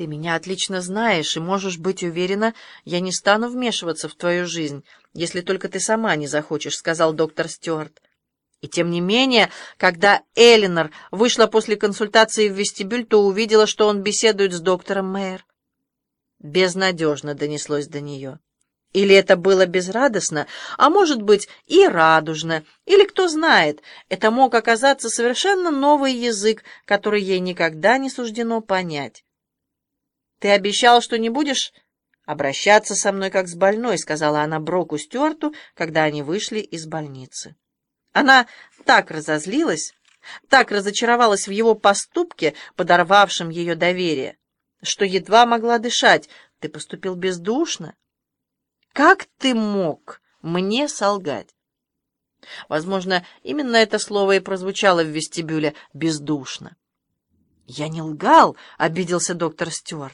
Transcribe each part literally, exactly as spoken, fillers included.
Ты меня отлично знаешь и можешь быть уверена, я не стану вмешиваться в твою жизнь, если только ты сама не захочешь, — сказал доктор Стюарт. И тем не менее, когда Элинор вышла после консультации в вестибюль, то увидела, что он беседует с доктором Мэйр. Безнадежно донеслось до нее. Или это было безрадостно, а может быть и радужно, или, кто знает, это мог оказаться совершенно новый язык, который ей никогда не суждено понять. «Ты обещал, что не будешь обращаться со мной как с больной», — сказала она Броку Стюарту, когда они вышли из больницы. Она так разозлилась, так разочаровалась в его поступке, подорвавшем ее доверие, что едва могла дышать. «Ты поступил бездушно. Как ты мог мне солгать?» Возможно, именно это слово и прозвучало в вестибюле — «бездушно». «Я не лгал», — обиделся доктор Стюарт.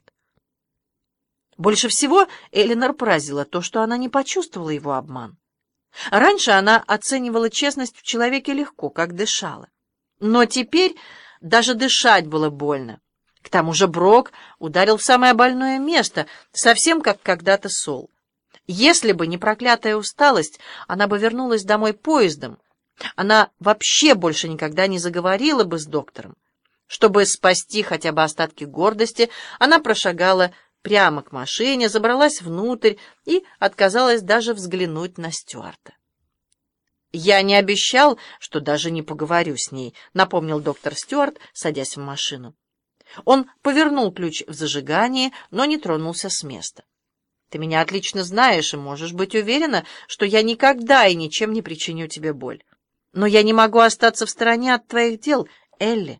Больше всего Элинор поразило то, что она не почувствовала его обман. Раньше она оценивала честность в человеке легко, как дышала. Но теперь даже дышать было больно. К тому же Брок ударил в самое больное место, совсем как когда-то Сол. Если бы не проклятая усталость, она бы вернулась домой поездом. Она вообще больше никогда не заговорила бы с доктором. Чтобы спасти хотя бы остатки гордости, она прошагала прямо к машине, забралась внутрь и отказалась даже взглянуть на Стюарта. «Я не обещал, что даже не поговорю с ней», — напомнил доктор Стюарт, садясь в машину. Он повернул ключ в зажигании, но не тронулся с места. «Ты меня отлично знаешь и можешь быть уверена, что я никогда и ничем не причиню тебе боль. Но я не могу остаться в стороне от твоих дел, Элли».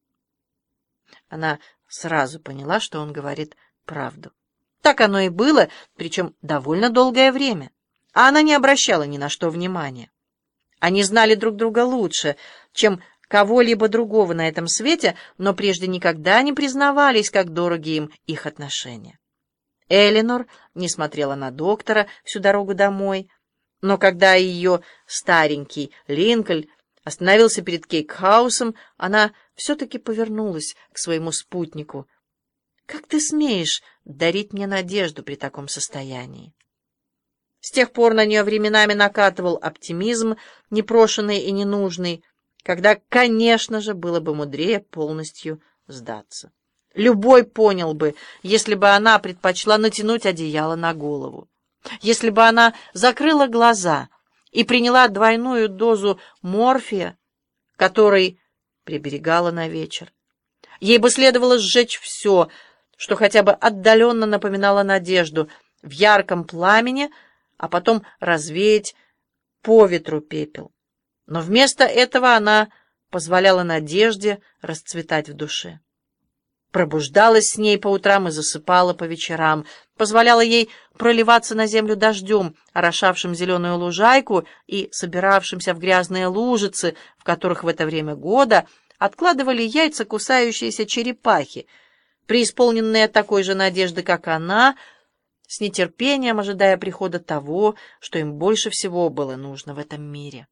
Она сразу поняла, что он говорит правду. Так оно и было, причем довольно долгое время, а она не обращала ни на что внимания. Они знали друг друга лучше, чем кого-либо другого на этом свете, но прежде никогда не признавались, как дороги им их отношения. Элинор не смотрела на доктора всю дорогу домой, но когда ее старенький Линкольн остановился перед Кейк-хаусом, она все-таки повернулась к своему спутнику. «Как ты смеешь дарить мне надежду при таком состоянии?» С тех пор на нее временами накатывал оптимизм, непрошенный и ненужный, когда, конечно же, было бы мудрее полностью сдаться. Любой понял бы, если бы она предпочла натянуть одеяло на голову, если бы она закрыла глаза и приняла двойную дозу морфия, который приберегала на вечер. Ей бы следовало сжечь все, что хотя бы отдаленно напоминало надежду, в ярком пламени, а потом развеять по ветру пепел. Но вместо этого она позволяла надежде расцветать в душе. Пробуждалась с ней по утрам и засыпала по вечерам, позволяла ей проливаться на землю дождем, орошавшим зеленую лужайку и собиравшимся в грязные лужицы, в которых в это время года откладывали яйца кусающиеся черепахи, преисполненные такой же надежды, как она, с нетерпением ожидая прихода того, что им больше всего было нужно в этом мире.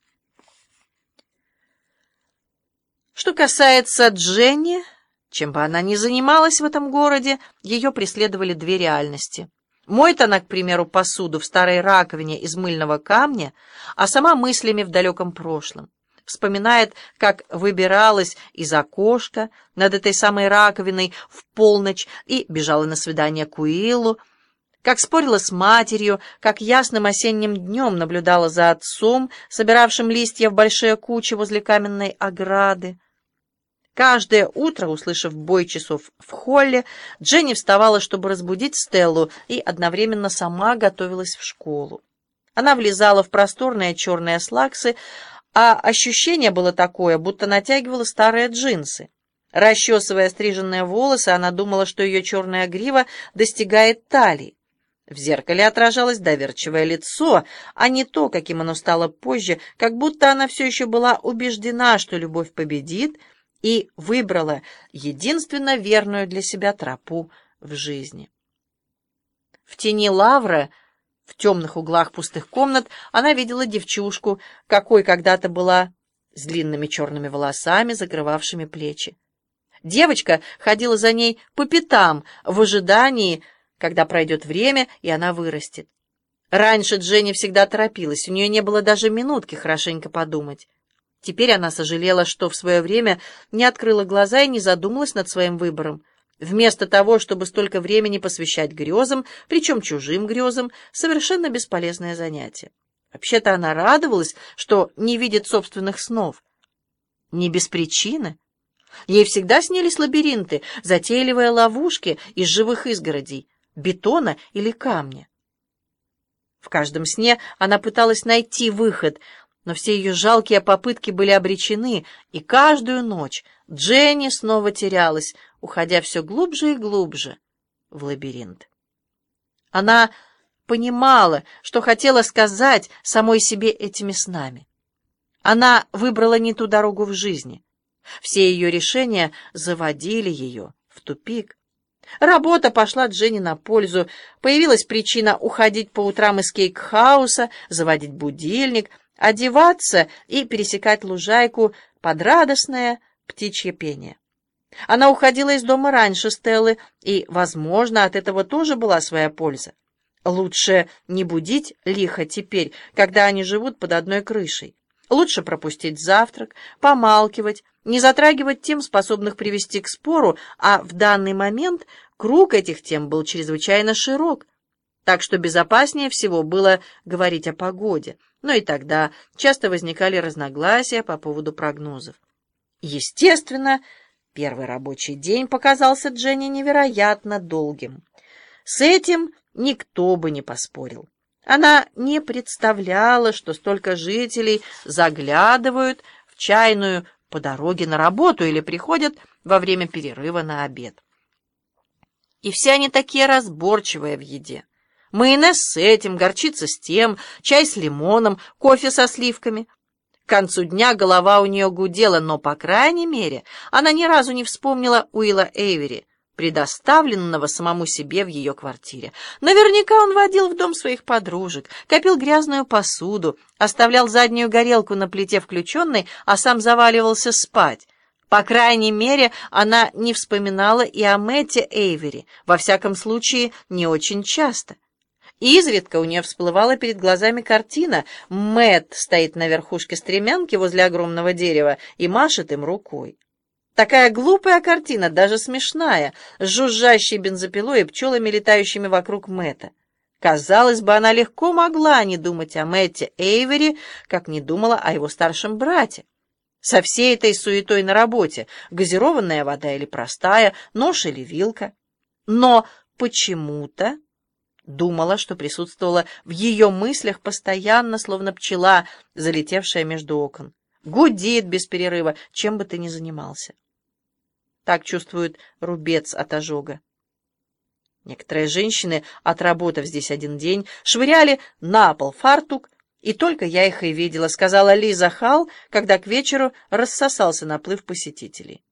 Что касается Дженни, чем бы она ни занималась в этом городе, ее преследовали две реальности. Моет она, к примеру, посуду в старой раковине из мыльного камня, а сама мыслями в далеком прошлом. Вспоминает, как выбиралась из окошка над этой самой раковиной в полночь и бежала на свидание к Уиллу, как спорила с матерью, как ясным осенним днем наблюдала за отцом, собиравшим листья в большие кучи возле каменной ограды. Каждое утро, услышав бой часов в холле, Дженни вставала, чтобы разбудить Стеллу, и одновременно сама готовилась в школу. Она влезала в просторные черные слаксы, а ощущение было такое, будто натягивала старые джинсы. Расчесывая стриженные волосы, она думала, что ее черная грива достигает талии. В зеркале отражалось доверчивое лицо, а не то, каким оно стало позже, как будто она все еще была убеждена, что любовь победит, и выбрала единственно верную для себя тропу в жизни. В тени лавра, в темных углах пустых комнат, она видела девчушку, какой когда-то была, с длинными черными волосами, закрывавшими плечи. Девочка ходила за ней по пятам в ожидании, когда пройдет время, и она вырастет. Раньше Дженни всегда торопилась, у нее не было даже минутки хорошенько подумать. Теперь она сожалела, что в свое время не открыла глаза и не задумалась над своим выбором. Вместо того, чтобы столько времени посвящать грезам, причем чужим грезам, совершенно бесполезное занятие. Вообще-то она радовалась, что не видит собственных снов. Не без причины. Ей всегда снились лабиринты, затейливые ловушки из живых изгородей, бетона или камня. В каждом сне она пыталась найти выход, но все ее жалкие попытки были обречены, и каждую ночь Дженни снова терялась, уходя все глубже и глубже в лабиринт. Она понимала, что хотела сказать самой себе этими снами. Она выбрала не ту дорогу в жизни. Все ее решения заводили ее в тупик. Работа пошла Дженни на пользу. Появилась причина уходить по утрам из кейк-хауса, заводить будильник, одеваться и пересекать лужайку под радостное птичье пение. Она уходила из дома раньше Стеллы, и, возможно, от этого тоже была своя польза. Лучше не будить лихо теперь, когда они живут под одной крышей. Лучше пропустить завтрак, помалкивать, не затрагивать тем, способных привести к спору, а в данный момент круг этих тем был чрезвычайно широк, так что безопаснее всего было говорить о погоде, но и тогда часто возникали разногласия по поводу прогнозов. Естественно, первый рабочий день показался Дженни невероятно долгим. С этим никто бы не поспорил. Она не представляла, что столько жителей заглядывают в чайную по дороге на работу или приходят во время перерыва на обед. И все они такие разборчивые в еде. Майонез с этим, горчица с тем, чай с лимоном, кофе со сливками. К концу дня голова у нее гудела, но, по крайней мере, она ни разу не вспомнила Уилла Эйвери, предоставленного самому себе в ее квартире. Наверняка он водил в дом своих подружек, копил грязную посуду, оставлял заднюю горелку на плите включенной, а сам заваливался спать. По крайней мере, она не вспоминала и о Мэтте Эйвери, во всяком случае, не очень часто. Изредка у нее всплывала перед глазами картина. Мэтт стоит на верхушке стремянки возле огромного дерева и машет им рукой. Такая глупая картина, даже смешная, с жужжащей бензопилой и пчелами, летающими вокруг Мэтта. Казалось бы, она легко могла не думать о Мэтте Эйвери, как не думала о его старшем брате. Со всей этой суетой на работе, газированная вода или простая, нож или вилка. Но почему-то думала, что присутствовала в ее мыслях постоянно, словно пчела, залетевшая между окон. Гудит без перерыва, чем бы ты ни занимался. Так чувствует рубец от ожога. Некоторые женщины, отработав здесь один день, швыряли на пол фартук, и только я их и видела, сказала Лиза Халл, когда к вечеру рассосался наплыв посетителей.